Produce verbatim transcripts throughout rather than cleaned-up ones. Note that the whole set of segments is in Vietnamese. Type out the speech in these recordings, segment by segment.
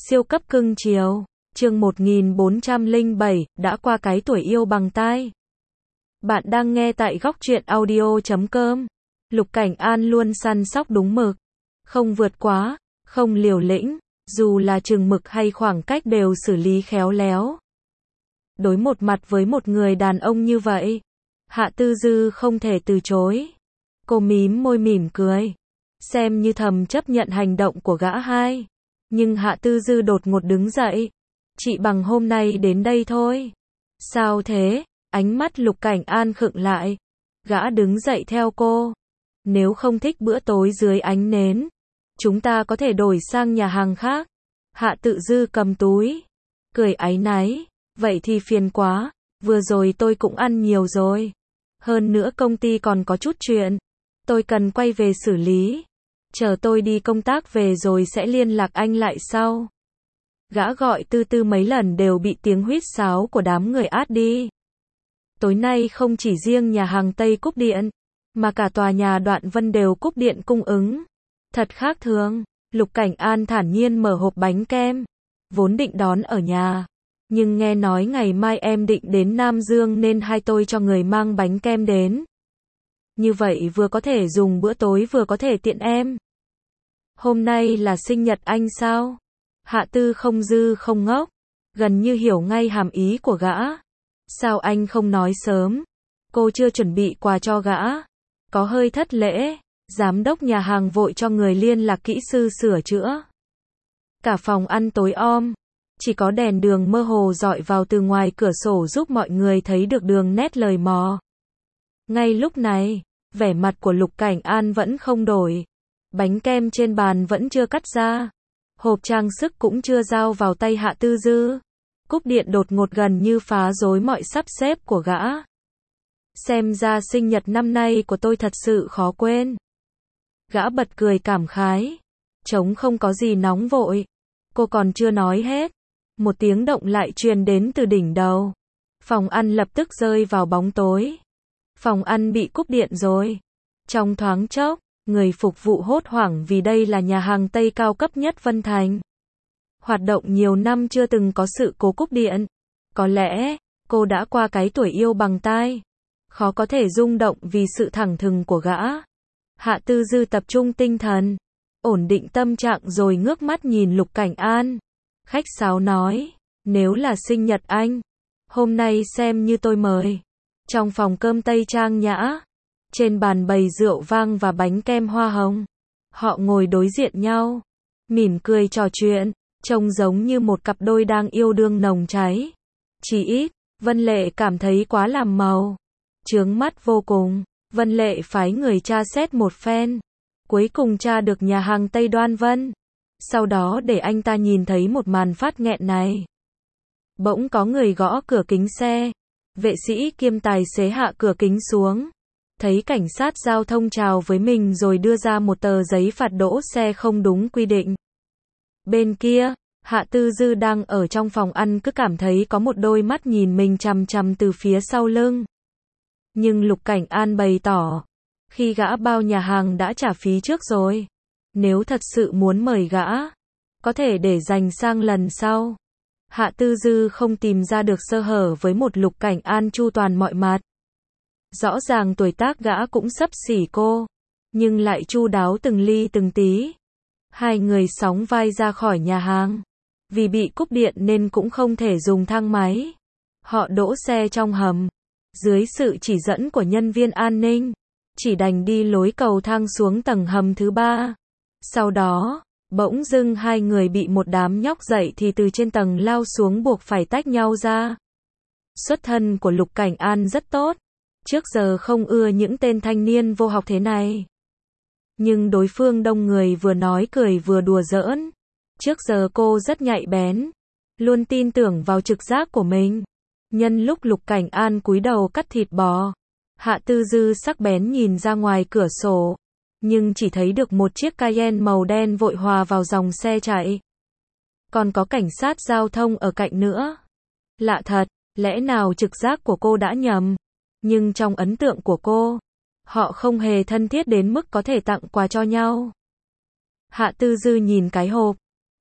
Siêu cấp cưng chiều. Chương một nghìn bốn trăm lẻ bảy, đã qua cái tuổi yêu bằng tai. Bạn đang nghe tại góc truyện audio chấm com. Lục Cảnh An luôn săn sóc đúng mực. Không vượt quá, không liều lĩnh, dù là chừng mực hay khoảng cách đều xử lý khéo léo. Đối một mặt với một người đàn ông như vậy, Hạ Tư Dư không thể từ chối. Cô mím môi mỉm cười, xem như thầm chấp nhận hành động của gã hai. Nhưng Hạ Tư Dư đột ngột đứng dậy. Chị bằng hôm nay đến đây thôi. Sao thế? Ánh mắt Lục Cảnh An khựng lại. Gã đứng dậy theo cô. Nếu không thích bữa tối dưới ánh nến, chúng ta có thể đổi sang nhà hàng khác. Hạ Tự Dư cầm túi, cười áy náy. Vậy thì phiền quá, vừa rồi tôi cũng ăn nhiều rồi. Hơn nữa công ty còn có chút chuyện, tôi cần quay về xử lý. Chờ tôi đi công tác về rồi sẽ liên lạc anh lại sau. Gã gọi tư tư mấy lần đều bị tiếng huýt sáo của đám người át đi. Tối nay không chỉ riêng nhà hàng Tây cúp điện, mà cả tòa nhà Đoạn Vân đều cúp điện cung ứng. Thật khác thường. Lục Cảnh An thản nhiên mở hộp bánh kem. Vốn định đón ở nhà, nhưng nghe nói ngày mai em định đến Nam Dương nên hai tôi cho người mang bánh kem đến. Như vậy vừa có thể dùng bữa tối vừa có thể tiện em. Hôm nay là sinh nhật anh sao? Hạ Tư không dư không ngốc, gần như hiểu ngay hàm ý của gã. Sao anh không nói sớm? Cô chưa chuẩn bị quà cho gã. Có hơi thất lễ. Giám đốc nhà hàng vội cho người liên lạc kỹ sư sửa chữa. Cả phòng ăn tối om, chỉ có đèn đường mơ hồ rọi vào từ ngoài cửa sổ giúp mọi người thấy được đường nét lời mò. Ngay lúc này, vẻ mặt của Lục Cảnh An vẫn không đổi. Bánh kem trên bàn vẫn chưa cắt ra. Hộp trang sức cũng chưa giao vào tay Hạ Tư Dư. Cúp điện đột ngột gần như phá rối mọi sắp xếp của gã. Xem ra sinh nhật năm nay của tôi thật sự khó quên. Gã bật cười cảm khái. Trống không có gì nóng vội. Cô còn chưa nói hết. Một tiếng động lại truyền đến từ đỉnh đầu. Phòng ăn lập tức rơi vào bóng tối. Phòng ăn bị cúp điện rồi. Trong thoáng chốc, người phục vụ hốt hoảng vì đây là nhà hàng Tây cao cấp nhất Vân Thành. Hoạt động nhiều năm chưa từng có sự cố cúp điện. Có lẽ, cô đã qua cái tuổi yêu bằng tai. Khó có thể rung động vì sự thẳng thừng của gã. Hạ Tư Dư tập trung tinh thần, ổn định tâm trạng rồi ngước mắt nhìn Lục Cảnh An. Khách sáo nói, nếu là sinh nhật anh, hôm nay xem như tôi mời. Trong phòng cơm Tây trang nhã, trên bàn bày rượu vang và bánh kem hoa hồng. Họ ngồi đối diện nhau, mỉm cười trò chuyện, trông giống như một cặp đôi đang yêu đương nồng cháy. Chỉ ít, Vân Lệ cảm thấy quá làm màu. Chướng mắt vô cùng. Vân Lệ phái người tra xét một phen. Cuối cùng tra được nhà hàng Tây Đoan Vân. Sau đó để anh ta nhìn thấy một màn phát nghẹn này. Bỗng có người gõ cửa kính xe. Vệ sĩ kiêm tài xế hạ cửa kính xuống. Thấy cảnh sát giao thông chào với mình rồi đưa ra một tờ giấy phạt đỗ xe không đúng quy định. Bên kia, Hạ Tư Dư đang ở trong phòng ăn cứ cảm thấy có một đôi mắt nhìn mình chằm chằm từ phía sau lưng. Nhưng Lục Cảnh An bày tỏ, khi gã bao nhà hàng đã trả phí trước rồi. Nếu thật sự muốn mời gã, có thể để dành sang lần sau. Hạ Tư Dư không tìm ra được sơ hở với một Lục Cảnh An chu toàn mọi mặt. Rõ ràng tuổi tác gã cũng xấp xỉ cô, nhưng lại chu đáo từng ly từng tí. Hai người sóng vai ra khỏi nhà hàng. Vì bị cúp điện nên cũng không thể dùng thang máy. Họ đỗ xe trong hầm. Dưới sự chỉ dẫn của nhân viên an ninh, chỉ đành đi lối cầu thang xuống tầng hầm thứ ba. Sau đó, bỗng dưng hai người bị một đám nhóc dậy thì từ trên tầng lao xuống buộc phải tách nhau ra. Xuất thân của Lục Cảnh An rất tốt. Trước giờ không ưa những tên thanh niên vô học thế này. Nhưng đối phương đông người vừa nói cười vừa đùa giỡn. Trước giờ cô rất nhạy bén, luôn tin tưởng vào trực giác của mình. Nhân lúc Lục Cảnh An cúi đầu cắt thịt bò, Hạ Tư Dư sắc bén nhìn ra ngoài cửa sổ, nhưng chỉ thấy được một chiếc Cayenne màu đen vội hòa vào dòng xe chạy. Còn có cảnh sát giao thông ở cạnh nữa. Lạ thật, lẽ nào trực giác của cô đã nhầm? Nhưng trong ấn tượng của cô, họ không hề thân thiết đến mức có thể tặng quà cho nhau. Hạ Tư Dư nhìn cái hộp,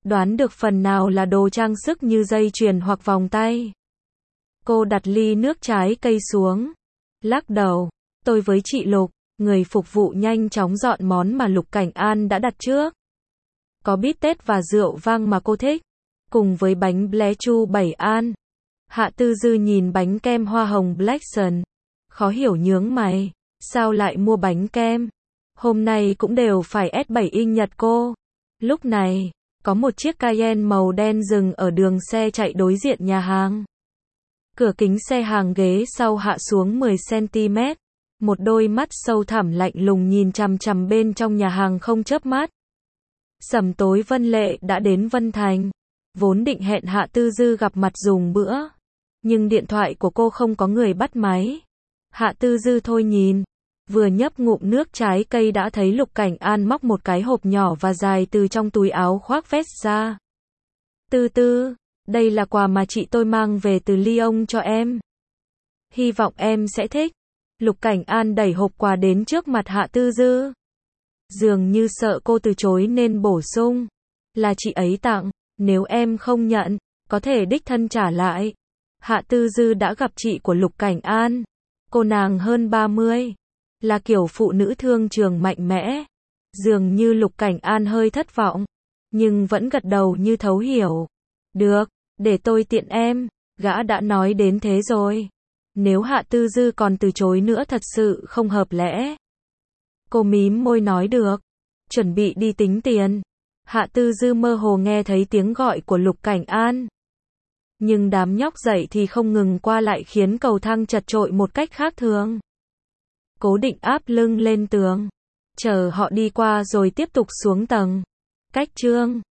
Đoán được phần nào là đồ trang sức như dây chuyền hoặc vòng tay. Cô đặt ly nước trái cây xuống. Lắc đầu. Tôi với chị Lục, người phục vụ nhanh chóng dọn món mà Lục Cảnh An đã đặt trước. Có bít tết và rượu vang mà cô thích. Cùng với bánh ble chu bảy an. Hạ Tư Dư nhìn bánh kem hoa hồng Blackson. Khó hiểu nhướng mày. Sao lại mua bánh kem? Hôm nay cũng đều phải ét bảy inch Nhật cô. Lúc này, có một chiếc Cayenne màu đen dừng ở đường xe chạy đối diện nhà hàng. Cửa kính xe hàng ghế sau hạ xuống mười xăng ti mét. Một đôi mắt sâu thẳm lạnh lùng nhìn chằm chằm bên trong nhà hàng không chớp mắt. Sẩm tối Vân Lệ đã đến Vân Thành. Vốn định hẹn Hạ Tư Dư gặp mặt dùng bữa. Nhưng điện thoại của cô không có người bắt máy. Hạ Tư Dư thôi nhìn. Vừa nhấp ngụm nước trái cây đã thấy Lục Cảnh An móc một cái hộp nhỏ và dài từ trong túi áo khoác vest ra. Tư Tư, đây là quà mà chị tôi mang về từ Lyon cho em. Hy vọng em sẽ thích. Lục Cảnh An đẩy hộp quà đến trước mặt Hạ Tư Dư. Dường như sợ cô từ chối nên bổ sung. Là chị ấy tặng, nếu em không nhận, có thể đích thân trả lại. Hạ Tư Dư đã gặp chị của Lục Cảnh An. Cô nàng hơn ba mươi. Là kiểu phụ nữ thương trường mạnh mẽ. Dường như Lục Cảnh An hơi thất vọng. Nhưng vẫn gật đầu như thấu hiểu. Được, để tôi tiện em. Gã đã nói đến thế rồi. Nếu Hạ Tư Dư còn từ chối nữa thật sự không hợp lẽ. Cô mím môi nói được. Chuẩn bị đi tính tiền. Hạ Tư Dư mơ hồ nghe thấy tiếng gọi của Lục Cảnh An. Nhưng đám nhóc dậy thì không ngừng qua lại khiến cầu thang chật chội một cách khác thường. Cố định áp lưng lên tường. Chờ họ đi qua rồi tiếp tục xuống tầng. Cách chương